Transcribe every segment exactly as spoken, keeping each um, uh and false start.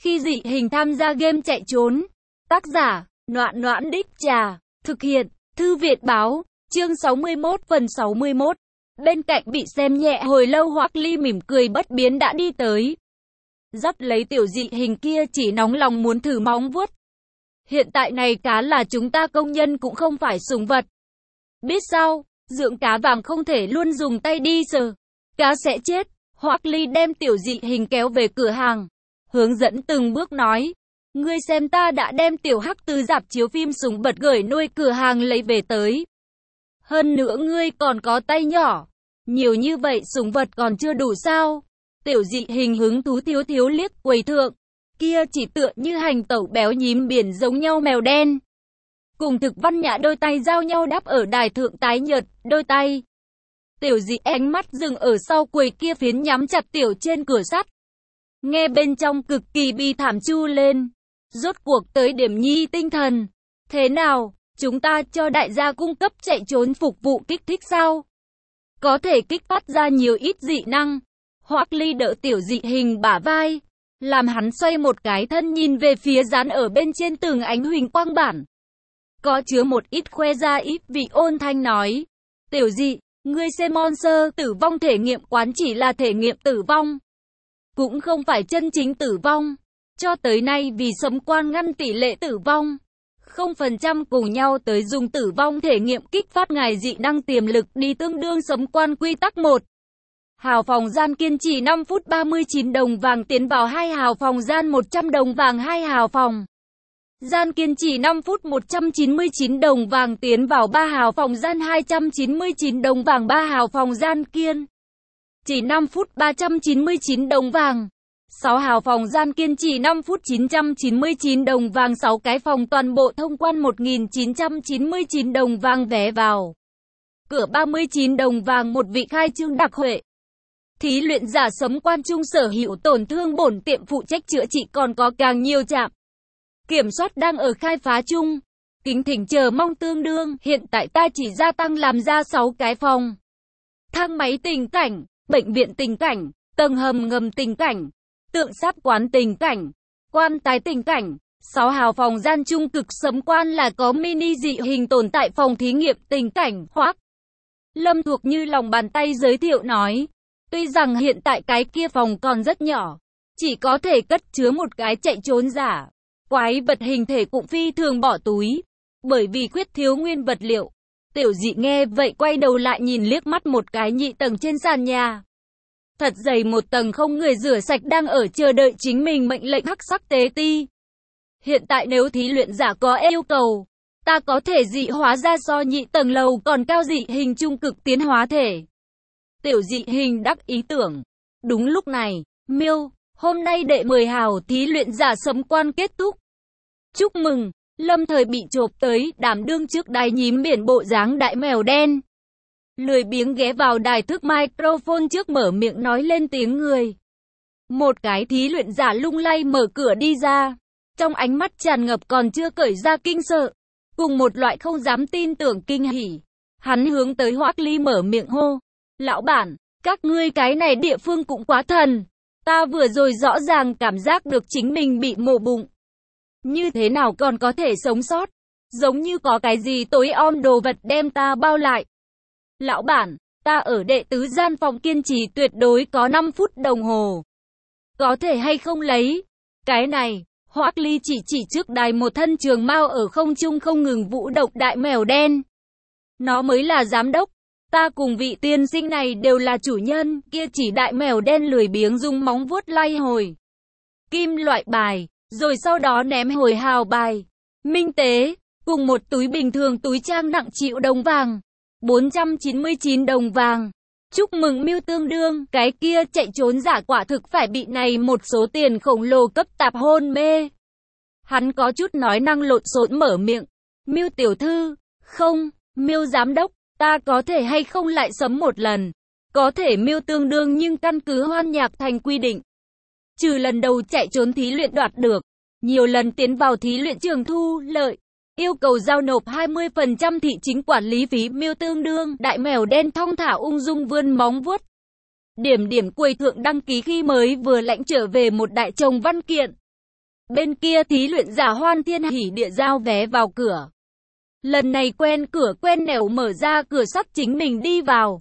Khi dị hình tham gia game chạy trốn. Tác giả, Noãn Noãn Đích Trà. Thực hiện, Thư Viện Báo. Chương sáu mươi mốt phần sáu mươi mốt. Bên cạnh bị xem nhẹ hồi lâu Hoắc Ly mỉm cười bất biến đã đi tới. Dắt lấy tiểu dị hình kia chỉ nóng lòng muốn thử móng vuốt. Hiện tại này cá là chúng ta công nhân cũng không phải sủng vật. Biết sao, dưỡng cá vàng không thể luôn dùng tay đi sờ. Cá sẽ chết. Hoắc Ly đem tiểu dị hình kéo về cửa hàng. Hướng dẫn từng bước nói. Ngươi xem ta đã đem tiểu hắc từ rạp chiếu phim sủng vật gửi nuôi cửa hàng lấy về tới. Hơn nữa ngươi còn có tay nhỏ. Nhiều như vậy sủng vật còn chưa đủ sao? Tiểu dị hình hứng thú thiếu thiếu liếc quầy thượng. Kia chỉ tựa như hành tẩu béo nhím biển giống nhau mèo đen. Cùng Thực Văn Nhã đôi tay giao nhau đắp ở đài thượng tái nhợt, đôi tay. Tiểu dị ánh mắt dừng ở sau quầy kia phiến nhắm chặt tiểu trên cửa sắt. Nghe bên trong cực kỳ bi thảm chu lên. Rốt cuộc tới điểm nhi tinh thần. Thế nào, chúng ta cho đại gia cung cấp chạy trốn phục vụ kích thích sao? Có thể kích phát ra nhiều ít dị năng. Hoắc Ly đỡ tiểu dị hình bả vai. Làm hắn xoay một cái thân nhìn về phía dán ở bên trên tường ánh huỳnh quang bản. Có chứa một ít khoe ra ít vị ôn thanh nói. Tiểu dị, ngươi xem monster tử vong thể nghiệm quán chỉ là thể nghiệm tử vong. Cũng không phải chân chính tử vong. Cho tới nay vì sấm quan ngăn tỷ lệ tử vong. không phần trăm cùng nhau tới dùng tử vong thể nghiệm kích phát ngài dị năng tiềm lực đi tương đương sấm quan quy tắc một. Hào phòng gian kiên trì năm phút ba mươi chín đồng vàng tiến vào hai hào phòng gian một trăm đồng vàng hai hào phòng. Gian kiên trì năm phút một trăm chín mươi chín đồng vàng tiến vào ba hào phòng gian hai trăm chín mươi chín đồng vàng ba hào phòng gian kiên. Chỉ năm phút ba trăm chín mươi chín đồng vàng. sáu hào phòng gian kiên trì năm phút chín trăm chín mươi chín đồng vàng sáu cái phòng toàn bộ thông quan một nghìn chín trăm chín mươi chín đồng vàng vé vào. Cửa ba mươi chín đồng vàng một vị khai trương đặc huệ. Thí luyện giả sấm quan trung sở hữu tổn thương bổn tiệm phụ trách chữa trị còn có càng nhiều trạm. Kiểm soát đang ở khai phá chung. Kính thỉnh chờ mong tương đương. Hiện tại ta chỉ gia tăng làm ra sáu cái phòng. Thang máy tình cảnh, bệnh viện tình cảnh, tầng hầm ngầm tình cảnh, tượng sáp quán tình cảnh, quan tài tình cảnh. sáu hào phòng gian trung cực sấm quan là có mini dị hình tồn tại phòng thí nghiệm tình cảnh. Hoắc Lâm thuộc như lòng bàn tay giới thiệu nói. Tuy rằng hiện tại cái kia phòng còn rất nhỏ, chỉ có thể cất chứa một cái chạy trốn giả. Quái vật hình thể cũng phi thường bỏ túi, bởi vì khuyết thiếu nguyên vật liệu. Tiểu dị nghe vậy quay đầu lại nhìn liếc mắt một cái nhị tầng trên sàn nhà. Thật dày một tầng không người rửa sạch đang ở chờ đợi chính mình mệnh lệnh hắc sắc tế ti. Hiện tại nếu thí luyện giả có yêu cầu, ta có thể dị hóa ra so nhị tầng lầu còn cao dị hình trung cực tiến hóa thể. Tiểu dị hình đắc ý tưởng. Đúng lúc này, miêu, hôm nay đệ mười hào thí luyện giả sấm quan kết thúc. Chúc mừng, lâm thời bị chộp tới, đảm đương trước đài nhím biển bộ dáng đại mèo đen. Lười biếng ghé vào đài thức microphone trước mở miệng nói lên tiếng người. Một cái thí luyện giả lung lay mở cửa đi ra. Trong ánh mắt tràn ngập còn chưa cởi ra kinh sợ. Cùng một loại không dám tin tưởng kinh hỉ. Hắn hướng tới Hoắc Ly mở miệng hô. Lão bản, các ngươi cái này địa phương cũng quá thần. Ta vừa rồi rõ ràng cảm giác được chính mình bị mổ bụng. Như thế nào còn có thể sống sót? Giống như có cái gì tối om đồ vật đem ta bao lại. Lão bản, ta ở đệ tứ gian phòng kiên trì tuyệt đối có năm phút đồng hồ. Có thể hay không lấy? Cái này, Hoắc Ly chỉ chỉ trước đài một thân trường mao ở không trung không ngừng vũ động đại mèo đen. Nó mới là giám đốc. Ta cùng vị tiên sinh này đều là chủ nhân, kia chỉ đại mèo đen lười biếng dùng móng vuốt lay hồi kim loại bài, rồi sau đó ném hồi hào bài. Minh tế, cùng một túi bình thường túi trang nặng triệu đồng vàng. bốn trăm chín mươi chín đồng vàng. Chúc mừng Miêu tương đương, cái kia chạy trốn giả quả thực phải bị này một số tiền khổng lồ cấp tạp hôn mê. Hắn có chút nói năng lộn xộn mở miệng. Miêu tiểu thư, không, Miêu giám đốc. Ta có thể hay không lại sấm một lần? Có thể Miêu tương đương nhưng căn cứ Hoan Nhạc Thành quy định. Trừ lần đầu chạy trốn thí luyện đoạt được, nhiều lần tiến vào thí luyện trường thu lợi. Yêu cầu giao nộp hai mươi phần trăm thị chính quản lý phí. Miêu tương đương, đại mèo đen thong thả ung dung vươn móng vuốt. Điểm điểm quầy thượng đăng ký khi mới vừa lãnh trở về một đại chồng văn kiện. Bên kia thí luyện giả Hoan Thiên hỉ địa giao vé vào cửa. Lần này quen cửa quen nẻo mở ra cửa sắt chính mình đi vào.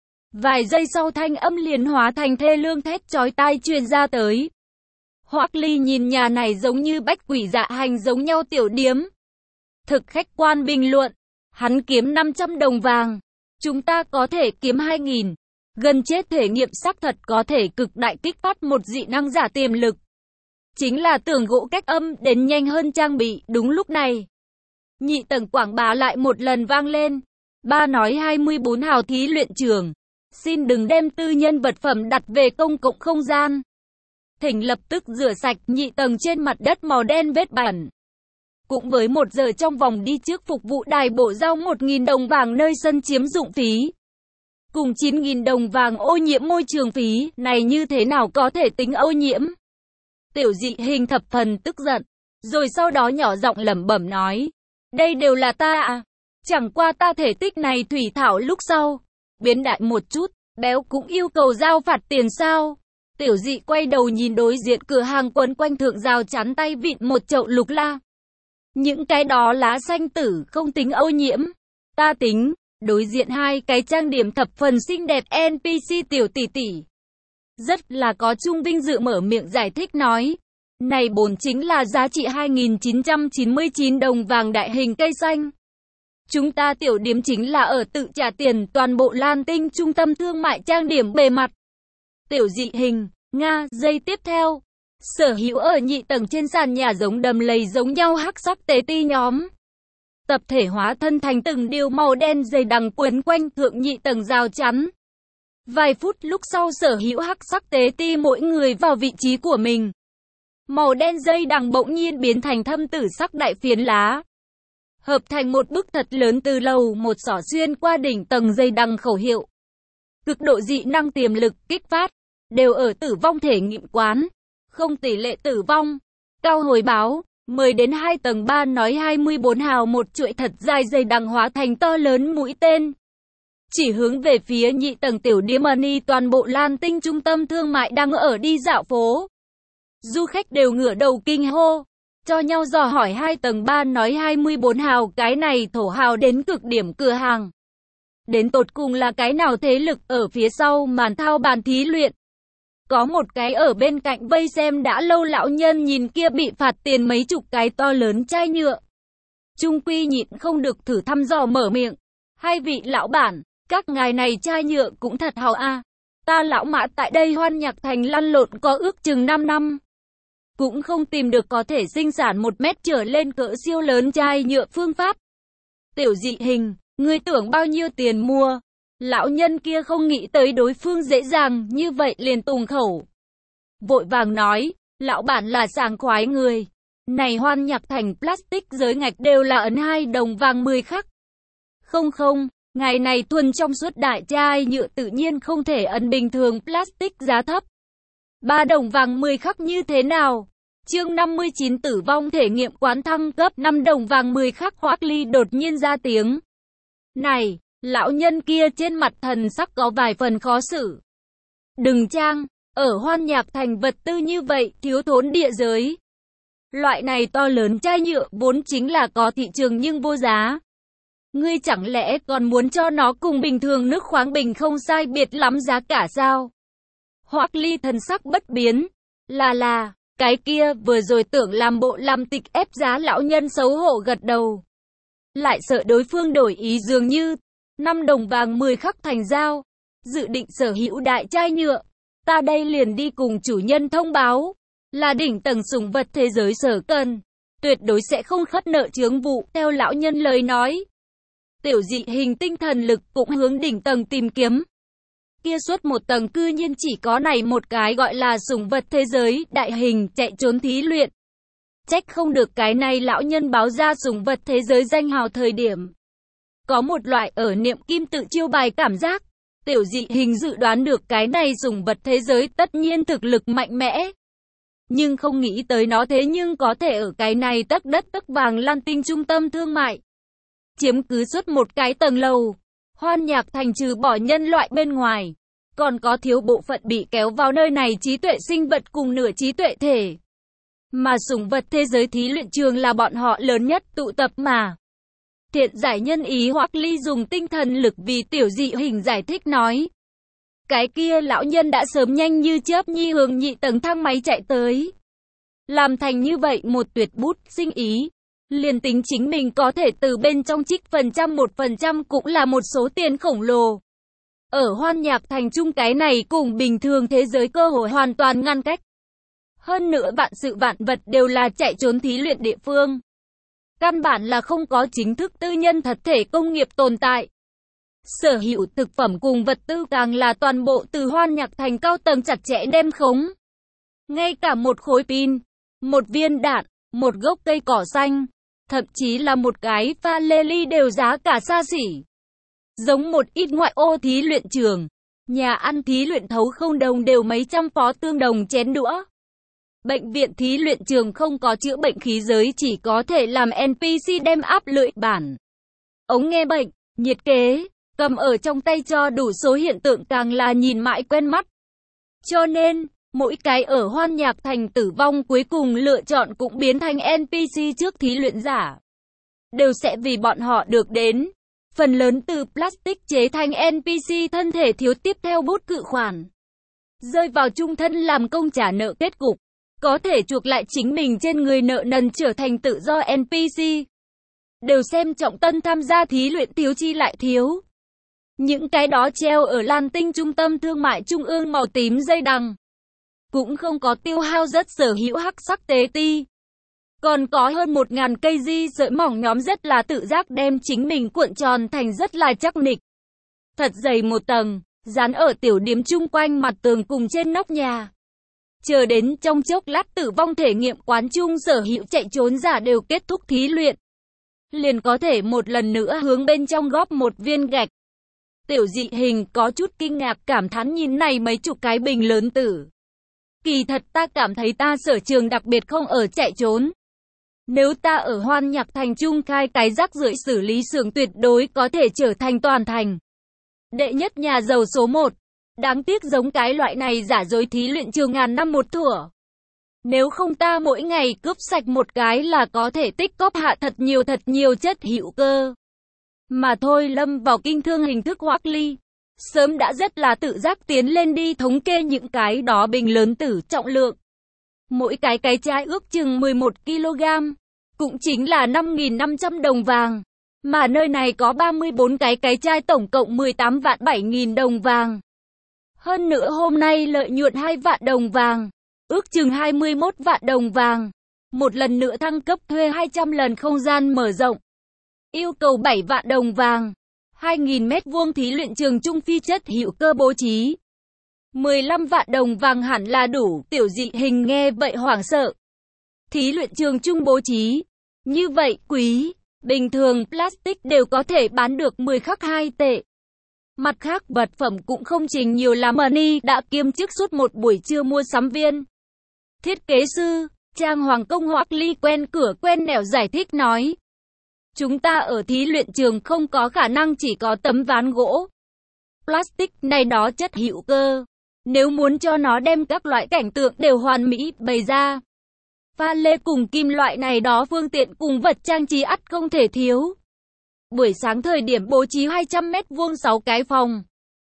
Vài giây sau thanh âm liền hóa thành thê lương thét chói tai truyền ra tới. Hoắc Ly nhìn nhà này giống như bách quỷ dạ hành giống nhau tiểu điếm. Thực khách quan bình luận, hắn kiếm năm trăm đồng vàng, chúng ta có thể kiếm hai nghìn. Gần chết thể nghiệm xác thật có thể cực đại kích phát một dị năng giả tiềm lực. Chính là tường gỗ cách âm đến nhanh hơn trang bị. Đúng lúc này, nhị tầng quảng bá lại một lần vang lên. Ba nói hai mươi bốn hào thí luyện trường, xin đừng đem tư nhân vật phẩm đặt về công cộng không gian. Thỉnh lập tức rửa sạch nhị tầng trên mặt đất màu đen vết bẩn. Cũng với một giờ trong vòng đi trước phục vụ đài bộ giao một nghìn đồng vàng nơi sân chiếm dụng phí. Cùng chín nghìn đồng vàng ô nhiễm môi trường phí, này như thế nào có thể tính ô nhiễm? Tiểu Dị Hình thập phần tức giận, rồi sau đó nhỏ giọng lẩm bẩm nói, đây đều là ta à, chẳng qua ta thể tích này thủy thảo lúc sau, biến đại một chút, béo cũng yêu cầu giao phạt tiền sao? Tiểu Dị quay đầu nhìn đối diện cửa hàng quấn quanh thượng rào chắn tay vịn một chậu lục la. Những cái đó lá xanh tử không tính ô nhiễm, ta tính. Đối diện hai cái trang điểm thập phần xinh đẹp en pê xê tiểu tỷ tỷ. Rất là có chung vinh dự mở miệng giải thích nói. Này bổn chính là giá trị hai nghìn chín trăm chín mươi chín đồng vàng đại hình cây xanh. Chúng ta tiểu điếm chính là ở tự trả tiền toàn bộ Lan Tinh trung tâm thương mại trang điểm bề mặt. Tiểu Dị Hình, Nga, giây tiếp theo. Sở hữu ở nhị tầng trên sàn nhà giống đầm lầy giống nhau hắc sắc tế ti nhóm. Tập thể hóa thân thành từng điều màu đen dày đằng quấn quanh thượng nhị tầng rào chắn. Vài phút lúc sau sở hữu hắc sắc tế ti mỗi người vào vị trí của mình. Màu đen dây đằng bỗng nhiên biến thành thâm tử sắc đại phiến lá. Hợp thành một bức thật lớn từ lầu một xỏ xuyên qua đỉnh tầng dây đằng khẩu hiệu. Cực độ dị năng tiềm lực kích phát, đều ở tử vong thể nghiệm quán. Không tỷ lệ tử vong, cao hồi báo. mười đến hai tầng ba nói hai mươi bốn hào một chuỗi thật dài dày đằng hóa thành to lớn mũi tên. Chỉ hướng về phía nhị tầng tiểu điếm Money toàn bộ Lan Tinh trung tâm thương mại đang ở đi dạo phố. Du khách đều ngửa đầu kinh hô, cho nhau dò hỏi hai tầng ba nói hai mươi bốn hào cái này thổ hào đến cực điểm cửa hàng. Đến tột cùng là cái nào thế lực ở phía sau màn thao bàn thí luyện. Có một cái ở bên cạnh vây xem đã lâu lão nhân nhìn kia bị phạt tiền mấy chục cái to lớn chai nhựa. Trung quy nhịn không được thử thăm dò mở miệng. Hai vị lão bản, các ngài này chai nhựa cũng thật hào a. Ta lão Mã tại đây Hoan Nhạc Thành lăn lộn có ước chừng năm năm. Cũng không tìm được có thể sinh sản một mét trở lên cỡ siêu lớn chai nhựa phương pháp. Tiểu Dị Hình, ngươi tưởng bao nhiêu tiền mua? Lão nhân kia không nghĩ tới đối phương dễ dàng như vậy liền tùng khẩu. Vội vàng nói, lão bản là sảng khoái người. Này Hoan Nhạc Thành plastic giới ngạch đều là ấn hai đồng vàng mười khắc. Không không, ngày này thuần trong suốt đại chai nhựa tự nhiên không thể ấn bình thường plastic giá thấp. ba đồng vàng mười khắc như thế nào? Chương năm mươi chín tử vong thể nghiệm quán thăng cấp năm đồng vàng mười khắc. Hoắc Ly đột nhiên ra tiếng. Này! Lão nhân kia trên mặt thần sắc có vài phần khó xử. Đừng trang, ở Hoan Nhạc Thành vật tư như vậy, thiếu thốn địa giới. Loại này to lớn chai nhựa vốn chính là có thị trường nhưng vô giá. Ngươi chẳng lẽ còn muốn cho nó cùng bình thường nước khoáng bình không sai biệt lắm giá cả sao? Hoắc Ly thần sắc bất biến. Là là, cái kia vừa rồi tưởng làm bộ làm tịch ép giá lão nhân xấu hổ gật đầu. Lại sợ đối phương đổi ý dường như năm đồng vàng mười khắc thành giao, dự định sở hữu đại chai nhựa. Ta đây liền đi cùng chủ nhân thông báo, là đỉnh tầng sủng vật thế giới sở cần, tuyệt đối sẽ không khất nợ chướng vụ. Theo lão nhân lời nói, Tiểu Dị Hình tinh thần lực cũng hướng đỉnh tầng tìm kiếm. Kia suốt một tầng cư nhiên chỉ có này một cái gọi là sủng vật thế giới đại hình chạy trốn thí luyện. Trách không được cái này lão nhân báo ra sủng vật thế giới danh hào thời điểm. Có một loại ở niệm kim tự chiêu bài cảm giác. Tiểu Dị Hình dự đoán được cái này sủng vật thế giới tất nhiên thực lực mạnh mẽ. Nhưng không nghĩ tới nó thế nhưng có thể ở cái này tấc đất tấc vàng Lan Tinh trung tâm thương mại. Chiếm cứ suốt một cái tầng lầu. Hoan Nhạc Thành trừ bỏ nhân loại bên ngoài. Còn có thiếu bộ phận bị kéo vào nơi này trí tuệ sinh vật cùng nửa trí tuệ thể. Mà sủng vật thế giới thí luyện trường là bọn họ lớn nhất tụ tập mà. Thiện giải nhân ý Hoắc Ly dùng tinh thần lực vì tiểu dị hình giải thích nói. Cái kia lão nhân đã sớm nhanh như chớp nhi hướng nhị tầng thang máy chạy tới. Làm thành như vậy một tuyệt bút sinh ý. Liền tính chính mình có thể từ bên trong trích phần trăm một phần trăm cũng là một số tiền khổng lồ. Ở Hoan Nhạc Thành Trung cái này cùng bình thường thế giới cơ hội hoàn toàn ngăn cách. Hơn nữa vạn sự vạn vật đều là chạy trốn thí luyện địa phương. Căn bản là không có chính thức tư nhân thật thể công nghiệp tồn tại. Sở hữu thực phẩm cùng vật tư càng là toàn bộ từ Hoan Nhạc Thành cao tầng chặt chẽ đem khống. Ngay cả một khối pin, một viên đạn, một gốc cây cỏ xanh, thậm chí là một cái pha lê ly đều giá cả xa xỉ. Giống một ít ngoại ô thí luyện trường, nhà ăn thí luyện thấu không đồng đều mấy trăm phó tương đồng chén đũa. Bệnh viện thí luyện trường không có chữa bệnh khí giới chỉ có thể làm en pê xê đem áp lưỡi bản. Ống nghe bệnh, nhiệt kế, cầm ở trong tay cho đủ số hiện tượng càng là nhìn mãi quen mắt. Cho nên, mỗi cái ở Hoan Nhạc Thành tử vong cuối cùng lựa chọn cũng biến thành en pê xê trước thí luyện giả. Đều sẽ vì bọn họ được đến. Phần lớn từ plastic chế thành en pê xê thân thể thiếu tiếp theo bút cự khoản. Rơi vào chung thân làm công trả nợ kết cục. Có thể chuộc lại chính mình trên người nợ nần trở thành tự do en pê xê. Đều xem trọng tân tham gia thí luyện thiếu chi lại thiếu. Những cái đó treo ở Lan Tinh trung tâm thương mại trung ương màu tím dây đằng. Cũng không có tiêu hao rất sở hữu hắc sắc tế ti. Còn có hơn một ngàn cây di sợi mỏng nhóm rất là tự giác đem chính mình cuộn tròn thành rất là chắc nịch. Thật dày một tầng, dán ở tiểu điếm chung quanh mặt tường cùng trên nóc nhà. Chờ đến trong chốc lát tử vong thể nghiệm quán chung sở hữu chạy trốn giả đều kết thúc thí luyện. Liền có thể một lần nữa hướng bên trong góp một viên gạch. Tiểu dị hình có chút kinh ngạc cảm thán nhìn này mấy chục cái bình lớn tử. Kỳ thật ta cảm thấy ta sở trường đặc biệt không ở chạy trốn. Nếu ta ở Hoan Nhạc Thành Trung khai cái rác rưởi xử lý xưởng tuyệt đối có thể trở thành toàn thành đệ nhất nhà giàu số một. Đáng tiếc giống cái loại này giả dối thí luyện trường ngàn năm một thủa. Nếu không ta mỗi ngày cướp sạch một cái là có thể tích cóp hạ thật nhiều thật nhiều chất hữu cơ. Mà thôi lâm vào kinh thương hình thức Hoắc Ly. Sớm đã rất là tự giác tiến lên đi thống kê những cái đó bình lớn tử trọng lượng. Mỗi cái cái chai ước chừng mười một ki lô gam, cũng chính là năm nghìn năm trăm đồng vàng. Mà nơi này có ba mươi bốn cái cái chai tổng cộng mười tám vạn bảy nghìn đồng vàng. Hơn nữa hôm nay lợi nhuận hai vạn đồng vàng, ước chừng hai mươi mốt vạn đồng vàng. Một lần nữa thăng cấp thuê hai trăm lần không gian mở rộng. Yêu cầu bảy vạn đồng vàng. hai nghìn mét vuông thí luyện trường trung phi chất hữu cơ bố trí. mười lăm vạn đồng vàng hẳn là đủ, tiểu dị hình nghe vậy hoảng sợ. Thí luyện trường trung bố trí. Như vậy quý, bình thường plastic đều có thể bán được mười khắc hai tệ. Mặt khác vật phẩm cũng không trình nhiều làm money đã kiêm chức suốt một buổi trưa mua sắm viên. Thiết kế sư, Trang Hoàng Công Hoắc Ly quen cửa quen nẻo giải thích nói. Chúng ta ở thí luyện trường không có khả năng chỉ có tấm ván gỗ. Plastic này đó chất hữu cơ. Nếu muốn cho nó đem các loại cảnh tượng đều hoàn mỹ bày ra. Pha lê cùng kim loại này đó phương tiện cùng vật trang trí ắt không thể thiếu. Buổi sáng thời điểm bố trí hai trăm mét vuông sáu cái phòng.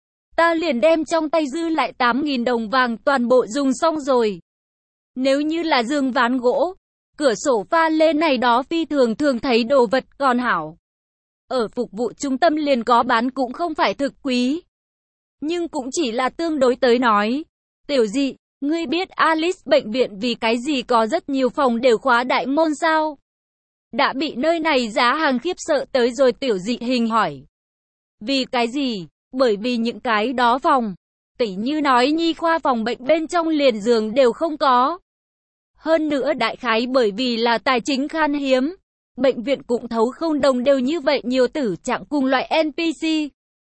Ta liền đem trong tay dư lại tám nghìn đồng vàng toàn bộ dùng xong rồi. Nếu như là giường ván gỗ, cửa sổ pha lê này đó phi thường thường thấy đồ vật còn hảo. Ở phục vụ trung tâm liền có bán cũng không phải thực quý. Nhưng cũng chỉ là tương đối tới nói. Tiểu dị, ngươi biết Alice bệnh viện vì cái gì có rất nhiều phòng đều khóa đại môn sao? Đã bị nơi này giá hàng khiếp sợ tới rồi tiểu dị hình hỏi. Vì cái gì? Bởi vì những cái đó phòng, tỉ như nói nhi khoa phòng bệnh bên trong liền giường đều không có. Hơn nữa đại khái bởi vì là tài chính khan hiếm. Bệnh viện cũng thấu không đồng đều như vậy nhiều tử trạng cùng loại en pê xê.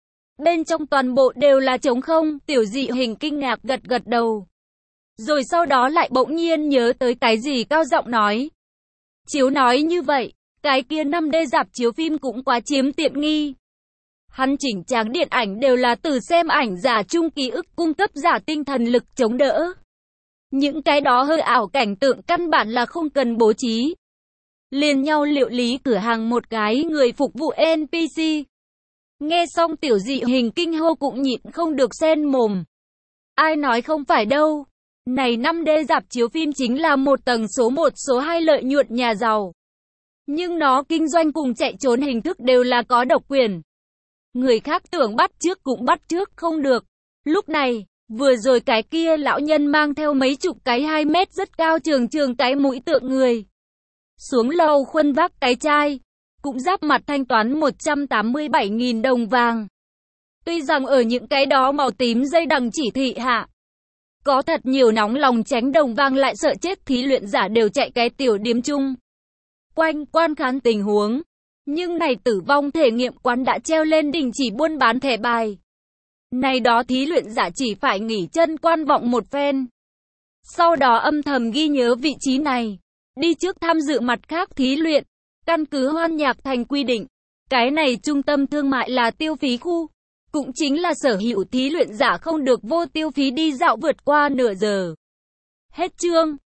Bên trong toàn bộ đều là trống không, tiểu dị hình kinh ngạc gật gật đầu. Rồi sau đó lại bỗng nhiên nhớ tới cái gì cao giọng nói. Chiếu nói như vậy, cái kia năm D rạp chiếu phim cũng quá chiếm tiện nghi. Hắn chỉnh tráng điện ảnh đều là từ xem ảnh giả chung ký ức cung cấp giả tinh thần lực chống đỡ. Những cái đó hơi ảo cảnh tượng căn bản là không cần bố trí. Liền nhau liệu lý cửa hàng một cái người phục vụ en pê xê. Nghe xong tiểu dị hình kinh hô cũng nhịn không được sen mồm. Ai nói không phải đâu. Này năm đê rạp chiếu phim chính là một tầng số một số hai lợi nhuận nhà giàu. Nhưng nó kinh doanh cùng chạy trốn hình thức đều là có độc quyền. Người khác tưởng bắt trước cũng bắt trước không được. Lúc này, vừa rồi cái kia lão nhân mang theo mấy chục cái hai mét rất cao trường trường cái mũi tượng người. Xuống lầu khuân vác cái chai, cũng giáp mặt thanh toán một trăm tám mươi bảy nghìn đồng vàng. Tuy rằng ở những cái đó màu tím dây đằng chỉ thị hạ, có thật nhiều nóng lòng tránh đồng vàng lại sợ chết thí luyện giả đều chạy cái tiểu điếm chung. Quanh quan khán tình huống. Nhưng này tử vong thể nghiệm quán đã treo lên đình chỉ buôn bán thẻ bài. Này đó thí luyện giả chỉ phải nghỉ chân quan vọng một phen. Sau đó âm thầm ghi nhớ vị trí này. Đi trước tham dự mặt khác thí luyện. Căn cứ Hoan Nhạc Thành quy định. Cái này trung tâm thương mại là tiêu phí khu. Cũng chính là sở hữu thí luyện giả không được vô tiêu phí đi dạo vượt qua nửa giờ. Hết chương.